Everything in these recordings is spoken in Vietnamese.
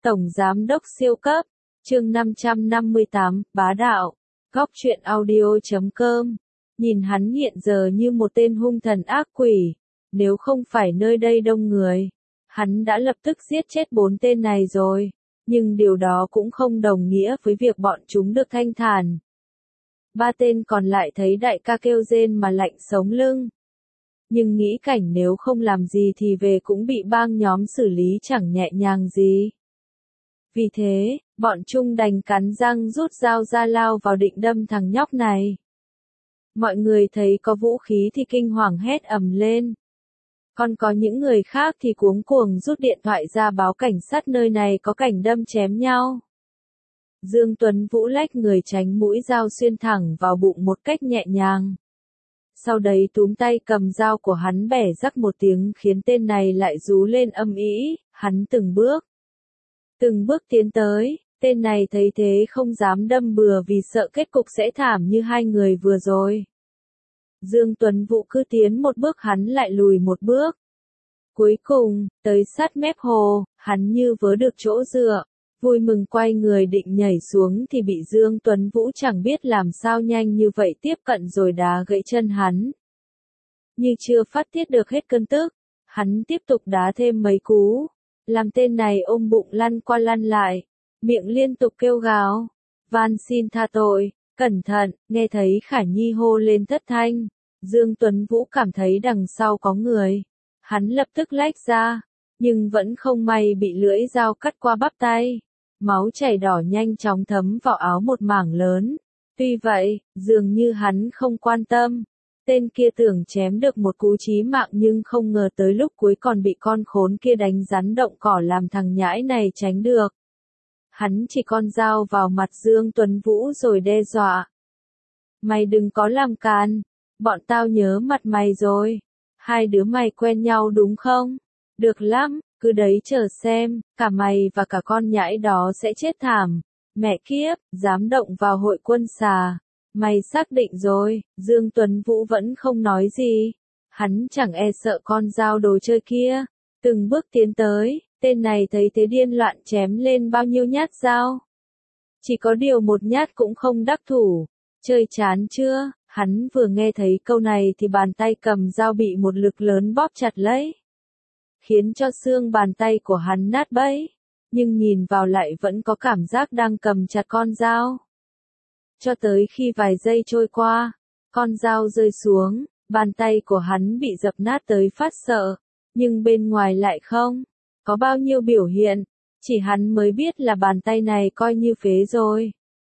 Tổng Giám đốc siêu cấp, chương 558, bá đạo, góc truyện audio.com. Nhìn hắn hiện giờ như một tên hung thần ác quỷ, nếu không phải nơi đây đông người, hắn đã lập tức giết chết 4 tên này rồi, nhưng điều đó cũng không đồng nghĩa với việc bọn chúng được thanh thản. 3 tên còn lại thấy đại ca kêu rên mà lạnh sống lưng. Nhưng nghĩ cảnh nếu không làm gì thì về cũng bị bang nhóm xử lý chẳng nhẹ nhàng gì. Vì thế, bọn chúng đành cắn răng rút dao ra lao vào định đâm thằng nhóc này. Mọi người thấy có vũ khí thì kinh hoàng hét ầm lên. Còn có những người khác thì cuống cuồng rút điện thoại ra báo cảnh sát nơi này có cảnh đâm chém nhau. Dương Tuấn Vũ lách người tránh mũi dao xuyên thẳng vào bụng một cách nhẹ nhàng. Sau đấy túm tay cầm dao của hắn bẻ rắc một tiếng khiến tên này lại rú lên âm ĩ. Hắn từng bước tiến tới, tên này thấy thế không dám đâm bừa vì sợ kết cục sẽ thảm như hai người vừa rồi. Dương Tuấn Vũ cứ tiến một bước hắn lại lùi một bước. Cuối cùng, tới sát mép hồ, hắn như vớ được chỗ dựa, vui mừng quay người định nhảy xuống thì bị Dương Tuấn Vũ chẳng biết làm sao nhanh như vậy tiếp cận rồi đá gãy chân hắn. Như chưa phát tiết được hết cơn tức, hắn tiếp tục đá thêm mấy cú, làm tên này ôm bụng lăn qua lăn lại, miệng liên tục kêu gào, van xin tha tội, cẩn thận. Nghe thấy Khả Nhi hô lên thất thanh, Dương Tuấn Vũ cảm thấy đằng sau có người, hắn lập tức lách ra, nhưng vẫn không may bị lưỡi dao cắt qua bắp tay, máu chảy đỏ nhanh chóng thấm vào áo một mảng lớn. Tuy vậy, dường như hắn không quan tâm. Tên kia tưởng chém được một cú chí mạng nhưng không ngờ tới lúc cuối còn bị con khốn kia đánh rắn động cỏ làm thằng nhãi này tránh được. Hắn chỉ con dao vào mặt Dương Tuấn Vũ rồi đe dọa. Mày đừng có làm càn, bọn tao nhớ mặt mày rồi. Hai đứa mày quen nhau đúng không? Được lắm, cứ đấy chờ xem, cả mày và cả con nhãi đó sẽ chết thảm. Mẹ kiếp, dám động vào hội quân xà. Mày xác định rồi. Dương Tuấn Vũ vẫn không nói gì. Hắn chẳng e sợ con dao đồ chơi kia. Từng bước tiến tới, tên này thấy thế điên loạn chém lên bao nhiêu nhát dao. Chỉ có điều một nhát cũng không đắc thủ. Chơi chán chưa? Hắn vừa nghe thấy câu này thì bàn tay cầm dao bị một lực lớn bóp chặt lấy, khiến cho xương bàn tay của hắn nát bấy, nhưng nhìn vào lại vẫn có cảm giác đang cầm chặt con dao. Cho tới khi vài giây trôi qua, con dao rơi xuống, bàn tay của hắn bị dập nát tới phát sợ, nhưng bên ngoài lại không có bao nhiêu biểu hiện, chỉ hắn mới biết là bàn tay này coi như phế rồi.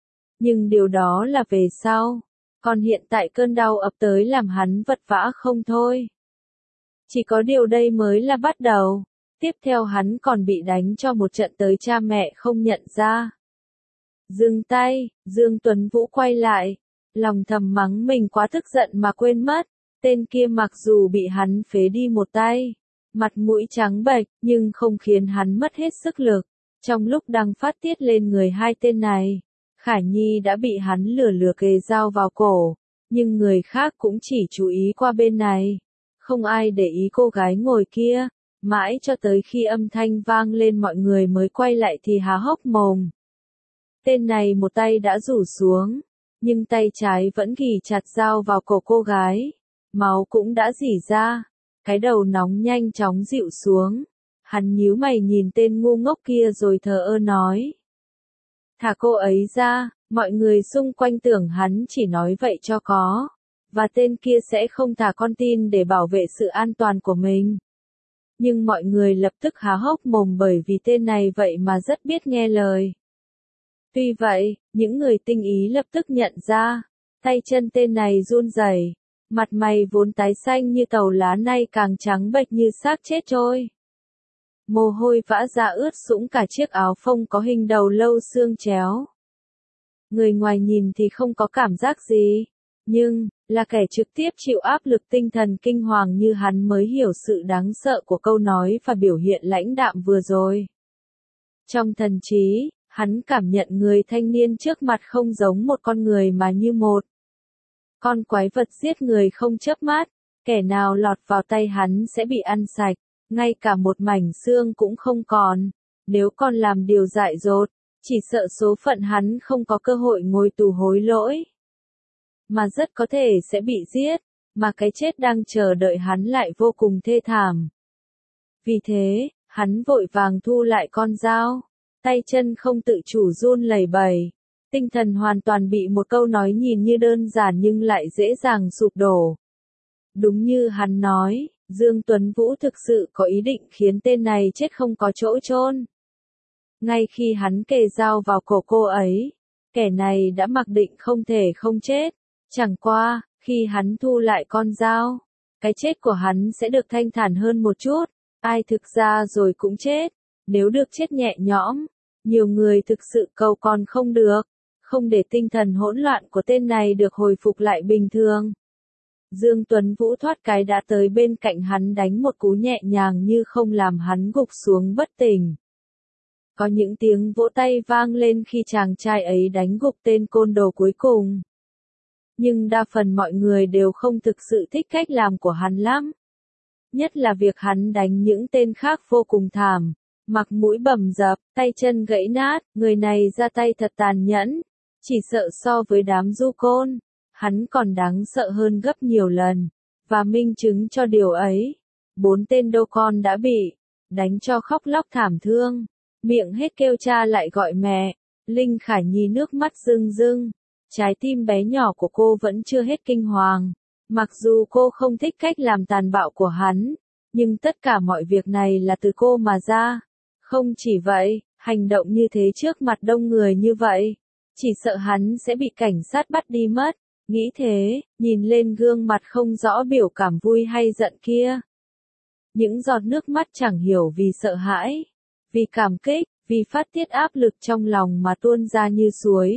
Nhưng điều đó là về sau, còn hiện tại cơn đau ập tới làm hắn vật vã không thôi. Chỉ có điều đây mới là bắt đầu, tiếp theo hắn còn bị đánh cho một trận tới cha mẹ không nhận ra. Dừng tay, Dương Tuấn Vũ quay lại, lòng thầm mắng mình quá tức giận mà quên mất, tên kia mặc dù bị hắn phế đi một tay, mặt mũi trắng bệch, nhưng không khiến hắn mất hết sức lực. Trong lúc đang phát tiết lên người hai tên này, Khả Nhi đã bị hắn lừa kề dao vào cổ, nhưng người khác cũng chỉ chú ý qua bên này. Không ai để ý cô gái ngồi kia, mãi cho tới khi âm thanh vang lên mọi người mới quay lại thì há hốc mồm. Tên này một tay đã rủ xuống, nhưng tay trái vẫn ghì chặt dao vào cổ cô gái. Máu cũng đã rỉ ra, cái đầu nóng nhanh chóng dịu xuống. Hắn nhíu mày nhìn tên ngu ngốc kia rồi thờ ơ nói. Thả cô ấy ra, mọi người xung quanh tưởng hắn chỉ nói vậy cho có. Và tên kia sẽ không thả con tin để bảo vệ sự an toàn của mình. Nhưng mọi người lập tức há hốc mồm bởi vì tên này vậy mà rất biết nghe lời. Tuy vậy, những người tinh ý lập tức nhận ra, tay chân tên này run rẩy, mặt mày vốn tái xanh như tàu lá nay càng trắng bệch như xác chết trôi. Mồ hôi vã ra ướt sũng cả chiếc áo phông có hình đầu lâu xương chéo. Người ngoài nhìn thì không có cảm giác gì, nhưng là kẻ trực tiếp chịu áp lực tinh thần kinh hoàng như hắn mới hiểu sự đáng sợ của câu nói và biểu hiện lãnh đạm vừa rồi. Trong thần trí, hắn cảm nhận người thanh niên trước mặt không giống một con người mà như một con quái vật giết người không chớp mắt, kẻ nào lọt vào tay hắn sẽ bị ăn sạch, ngay cả một mảnh xương cũng không còn. Nếu còn làm điều dại dột, chỉ sợ số phận hắn không có cơ hội ngồi tù hối lỗi, mà rất có thể sẽ bị giết, mà cái chết đang chờ đợi hắn lại vô cùng thê thảm. Vì thế, hắn vội vàng thu lại con dao, tay chân không tự chủ run lẩy bẩy, tinh thần hoàn toàn bị một câu nói nhìn như đơn giản nhưng lại dễ dàng sụp đổ. Đúng như hắn nói, Dương Tuấn Vũ thực sự có ý định khiến tên này chết không có chỗ chôn. Ngay khi hắn kề dao vào cổ cô ấy, kẻ này đã mặc định không thể không chết. Chẳng qua, khi hắn thu lại con dao, cái chết của hắn sẽ được thanh thản hơn một chút. Ai thực ra rồi cũng chết, nếu được chết nhẹ nhõm, nhiều người thực sự cầu còn không được, không để tinh thần hỗn loạn của tên này được hồi phục lại bình thường. Dương Tuấn Vũ thoát cái đã tới bên cạnh hắn đánh một cú nhẹ nhàng như không làm hắn gục xuống bất tỉnh. Có những tiếng vỗ tay vang lên khi chàng trai ấy đánh gục tên côn đồ cuối cùng. Nhưng đa phần mọi người đều không thực sự thích cách làm của hắn lắm. Nhất là việc hắn đánh những tên khác vô cùng thảm, mặt mũi bầm dập, tay chân gãy nát, người này ra tay thật tàn nhẫn, chỉ sợ so với đám du côn, hắn còn đáng sợ hơn gấp nhiều lần, và minh chứng cho điều ấy, 4 tên đô con đã bị đánh cho khóc lóc thảm thương, miệng hết kêu cha lại gọi mẹ, Linh Khải Nhi nước mắt rưng rưng, trái tim bé nhỏ của cô vẫn chưa hết kinh hoàng. Mặc dù cô không thích cách làm tàn bạo của hắn, nhưng tất cả mọi việc này là từ cô mà ra. Không chỉ vậy, hành động như thế trước mặt đông người như vậy, chỉ sợ hắn sẽ bị cảnh sát bắt đi mất. Nghĩ thế, nhìn lên gương mặt không rõ biểu cảm vui hay giận kia. Những giọt nước mắt chẳng hiểu vì sợ hãi, vì cảm kích, vì phát tiết áp lực trong lòng mà tuôn ra như suối.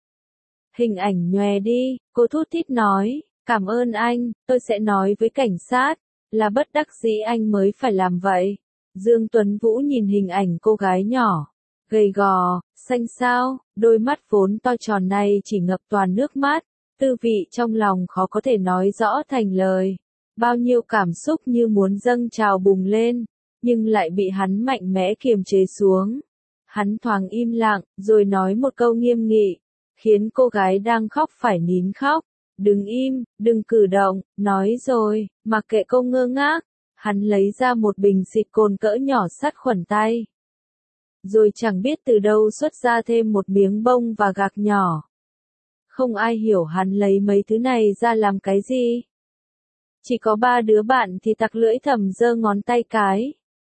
Hình ảnh nhòe đi, cô thút thít nói. Cảm ơn anh, tôi sẽ nói với cảnh sát, là bất đắc dĩ anh mới phải làm vậy. Dương Tuấn Vũ nhìn hình ảnh cô gái nhỏ, gầy gò, xanh xao, đôi mắt vốn to tròn này chỉ ngập toàn nước mắt, tư vị trong lòng khó có thể nói rõ thành lời. Bao nhiêu cảm xúc như muốn dâng trào bùng lên, nhưng lại bị hắn mạnh mẽ kiềm chế xuống. Hắn thoáng im lặng, rồi nói một câu nghiêm nghị, khiến cô gái đang khóc phải nín khóc. Đừng im, đừng cử động, nói rồi, mặc kệ cô ngơ ngác, hắn lấy ra một bình xịt cồn cỡ nhỏ sát khuẩn tay. Rồi chẳng biết từ đâu xuất ra thêm một miếng bông và gạc nhỏ. Không ai hiểu hắn lấy mấy thứ này ra làm cái gì. Chỉ có 3 đứa bạn thì tặc lưỡi thầm giơ ngón tay cái.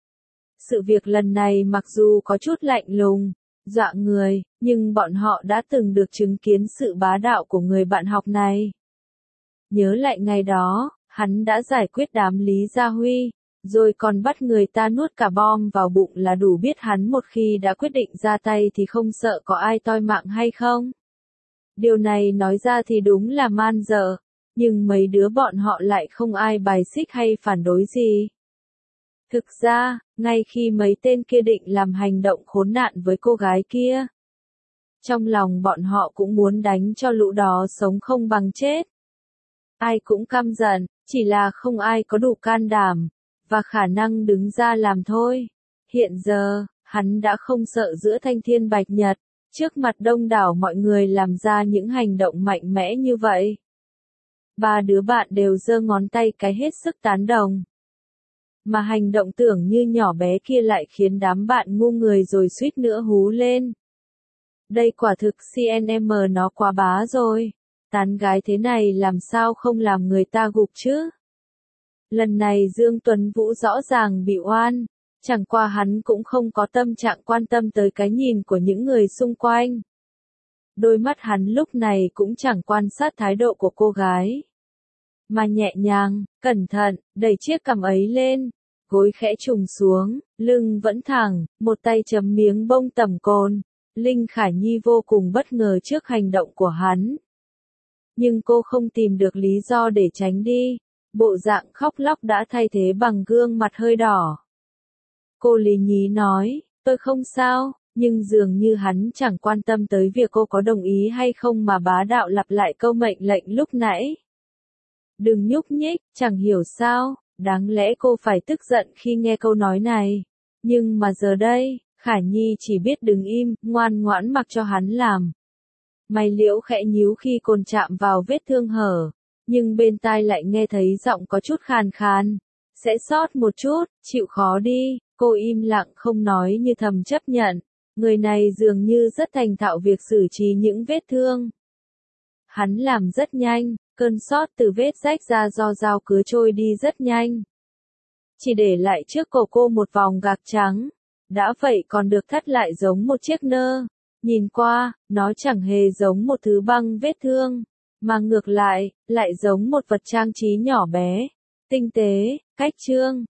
Sự việc lần này mặc dù có chút lạnh lùng, dọa người, nhưng bọn họ đã từng được chứng kiến sự bá đạo của người bạn học này. Nhớ lại ngày đó, hắn đã giải quyết đám Lý Gia Huy, rồi còn bắt người ta nuốt cả bom vào bụng là đủ biết hắn một khi đã quyết định ra tay thì không sợ có ai toi mạng hay không. Điều này nói ra thì đúng là man dợ, nhưng mấy đứa bọn họ lại không ai bài xích hay phản đối gì. Thực ra, ngay khi mấy tên kia định làm hành động khốn nạn với cô gái kia, trong lòng bọn họ cũng muốn đánh cho lũ đó sống không bằng chết. Ai cũng căm giận, chỉ là không ai có đủ can đảm, và khả năng đứng ra làm thôi. Hiện giờ, hắn đã không sợ giữa thanh thiên bạch nhật, trước mặt đông đảo mọi người làm ra những hành động mạnh mẽ như vậy. 3 đứa bạn đều giơ ngón tay cái hết sức tán đồng. Mà hành động tưởng như nhỏ bé kia lại khiến đám bạn ngu người rồi suýt nữa hú lên. Đây quả thực CNM nó quá bá rồi. Tán gái thế này làm sao không làm người ta gục chứ? Lần này Dương Tuấn Vũ rõ ràng bị oan, chẳng qua hắn cũng không có tâm trạng quan tâm tới cái nhìn của những người xung quanh. Đôi mắt hắn lúc này cũng chẳng quan sát thái độ của cô gái, mà nhẹ nhàng, cẩn thận, đẩy chiếc cằm ấy lên, gối khẽ trùng xuống, lưng vẫn thẳng, một tay chấm miếng bông tẩm cồn. Linh Khải Nhi vô cùng bất ngờ trước hành động của hắn. Nhưng cô không tìm được lý do để tránh đi, bộ dạng khóc lóc đã thay thế bằng gương mặt hơi đỏ. Cô lý nhí nói, tôi không sao, nhưng dường như hắn chẳng quan tâm tới việc cô có đồng ý hay không mà bá đạo lặp lại câu mệnh lệnh lúc nãy. Đừng nhúc nhích, chẳng hiểu sao, đáng lẽ cô phải tức giận khi nghe câu nói này. Nhưng mà giờ đây, Khả Nhi chỉ biết đứng im, ngoan ngoãn mặc cho hắn làm. Mày Liễu khẽ nhíu khi cồn chạm vào vết thương hở, nhưng bên tai lại nghe thấy giọng có chút khàn khàn. Sẽ sót một chút, chịu khó đi, cô im lặng không nói như thầm chấp nhận. Người này dường như rất thành thạo việc xử trí những vết thương. Hắn làm rất nhanh, cơn sót từ vết rách ra do dao cứa trôi đi rất nhanh. Chỉ để lại trước cổ cô một vòng gạc trắng. Đã vậy còn được thắt lại giống một chiếc nơ. Nhìn qua, nó chẳng hề giống một thứ băng vết thương, mà ngược lại, lại giống một vật trang trí nhỏ bé, tinh tế, cách trương.